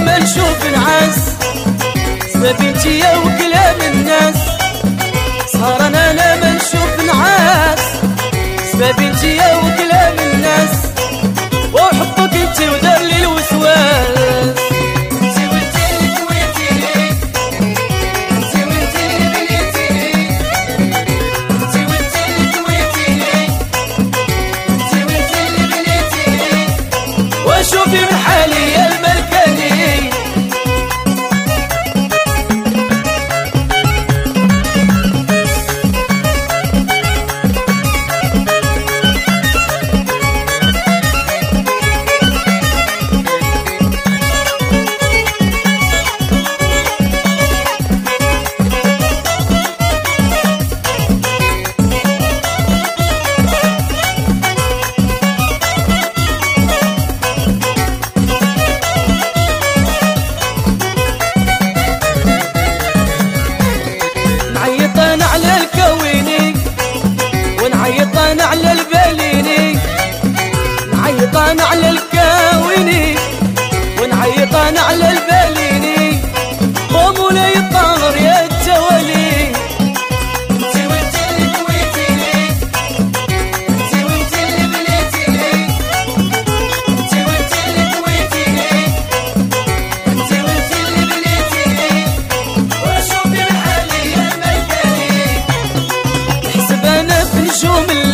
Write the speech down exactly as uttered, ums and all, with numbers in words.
ما نشوف نعاس سبابينتي يا وكلام الناس سهرنا انا ما نشوف نعاس سبابينتي يا وكلام الناس وحبك انت ودار لي الوسواس انتي وانتي اللي كويتيني انتي وانتي اللي بنيتيني انتي وانتي اللي كويتيني انتي وانتي اللي بنيتيني وشوفي من حالي يا المركاني نعيطان على الكويني ونعيطان على الباليني نعيطان على الكويني ونعيطان على الباليني ومولاي الطاهر يا التوالي انتي وانتي اللي كويتيني انتي وانتي اللي بنيتيني انتي وانتي اللي كويتيني انتي وانتي اللي بنيتيني وشوفي من حالي يا المركاني نحسب انا في نجوم